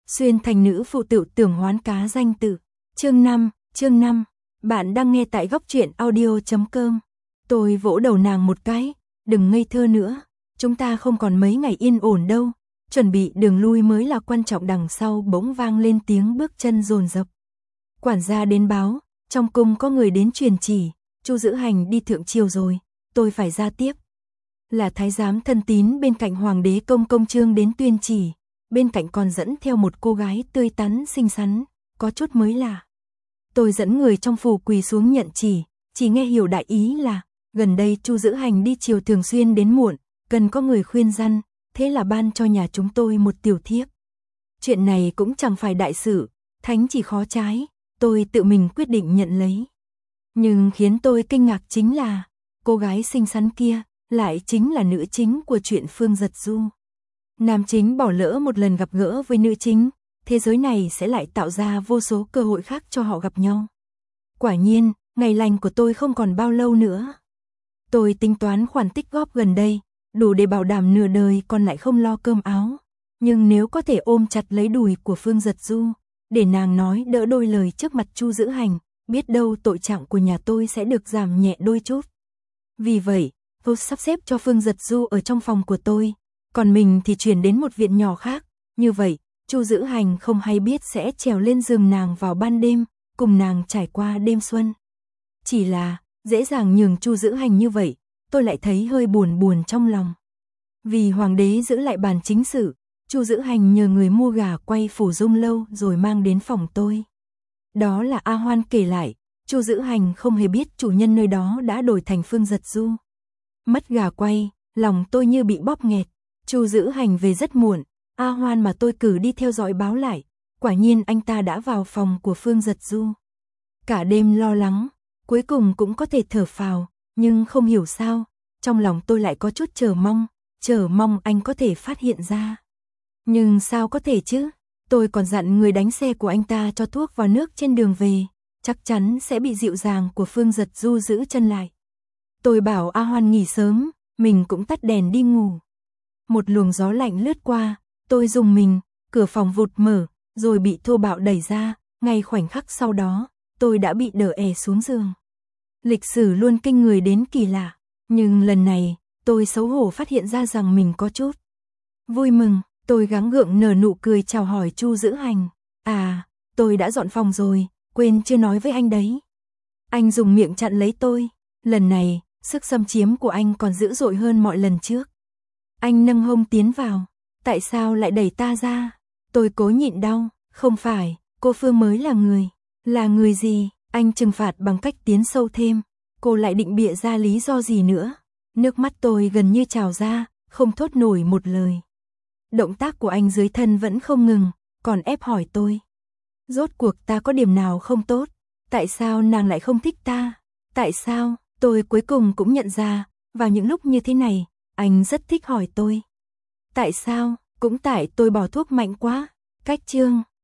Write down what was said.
Xuyên thành nữ phụ tự tưởng hoán cá danh tự. Chương 5, bạn đang nghe tại góc truyện audio.com. Tôi vỗ đầu nàng một cái, đừng ngây thơ nữa, chúng ta không còn mấy ngày yên ổn đâu, chuẩn bị đường lui mới là quan trọng. Đằng sau bỗng vang lên tiếng bước chân dồn dập. Quản gia đến báo, trong cung có người đến truyền chỉ, Chu Dữ Hành đi thượng triều rồi, tôi phải ra tiếp. Là thái giám thân tín bên cạnh hoàng đế Công Trương đến tuyên chỉ, bên cạnh còn dẫn theo một cô gái tươi tắn xinh xắn, có chút mới lạ. Tôi dẫn người trong phủ quỳ xuống nhận chỉ nghe hiểu đại ý là, gần đây Chu Dữ Hành đi triều thường xuyên đến muộn, cần có người khuyên răn, thế là ban cho nhà chúng tôi một tiểu thiếp. Chuyện này cũng chẳng phải đại sự, thánh chỉ khó trái, tôi tự mình quyết định nhận lấy. Nhưng khiến tôi kinh ngạc chính là, cô gái xinh xắn kia, lại chính là nữ chính của truyện Phương Giật Du. Nam chính bỏ lỡ một lần gặp gỡ với nữ chính, thế giới này sẽ lại tạo ra vô số cơ hội khác cho họ gặp nhau. Quả nhiên, ngày lành của tôi không còn bao lâu nữa. Tôi tính toán khoản tích góp gần đây, đủ để bảo đảm nửa đời còn lại không lo cơm áo. Nhưng nếu có thể ôm chặt lấy đùi của Phương Giật Du, để nàng nói đỡ đôi lời trước mặt Chu Dữ Hành, biết đâu tội trạng của nhà tôi sẽ được giảm nhẹ đôi chút. Vì vậy, tôi sắp xếp cho Phương Giật Du ở trong phòng của tôi, còn mình thì chuyển đến một viện nhỏ khác. Như vậy, Chu Dữ Hành không hay biết sẽ trèo lên giường nàng vào ban đêm, cùng nàng trải qua đêm xuân. Chỉ là, dễ dàng nhường Chu Dữ Hành như vậy, tôi lại thấy hơi buồn trong lòng. Vì hoàng đế giữ lại bàn chính sự, Chu Dữ Hành nhờ người mua gà quay phủ dung lâu rồi mang đến phòng tôi. Đó là A Hoan kể lại, Chu Dữ Hành không hề biết chủ nhân nơi đó đã đổi thành Phương Giật Du. Mất gà quay, lòng tôi như bị bóp nghẹt. Chu Dữ Hành về rất muộn, A Hoan mà tôi cử đi theo dõi báo lại, quả nhiên anh ta đã vào phòng của Phương Giật Du. Cả đêm lo lắng, cuối cùng cũng có thể thở phào, nhưng không hiểu sao, trong lòng tôi lại có chút chờ mong anh có thể phát hiện ra. Nhưng sao có thể chứ, tôi còn dặn người đánh xe của anh ta cho thuốc vào nước trên đường về, chắc chắn sẽ bị dịu dàng của Phương Giật Du giữ chân lại. Tôi bảo A Hoan nghỉ sớm, mình cũng tắt đèn đi ngủ. Một luồng gió lạnh lướt qua, tôi rùng mình, cửa phòng vụt mở, rồi bị thô bạo đẩy ra, ngay khoảnh khắc sau đó, tôi đã bị đỡ è xuống giường. Lịch sử luôn kinh người đến kỳ lạ, nhưng lần này, tôi xấu hổ phát hiện ra rằng mình có chút vui mừng. Tôi gắng gượng nở nụ cười chào hỏi Chu Dữ Hành. À, tôi đã dọn phòng rồi, quên chưa nói với anh đấy. Anh dùng miệng chặn lấy tôi. Lần này, sức xâm chiếm của anh còn dữ dội hơn mọi lần trước. Anh nâng hông tiến vào. Tại sao lại đẩy ta ra? Tôi cố nhịn đau. Không phải, cô Phương mới là người. Là người gì? Anh trừng phạt bằng cách tiến sâu thêm. Cô lại định bịa ra lý do gì nữa? Nước mắt tôi gần như trào ra, không thốt nổi một lời. Động tác của anh dưới thân vẫn không ngừng, còn ép hỏi tôi. Rốt cuộc ta có điểm nào không tốt? Tại sao nàng lại không thích ta? Tại sao? Tôi cuối cùng cũng nhận ra, vào những lúc như thế này, anh rất thích hỏi tôi. Tại sao? Cũng tại tôi bỏ thuốc mạnh quá. Cách chương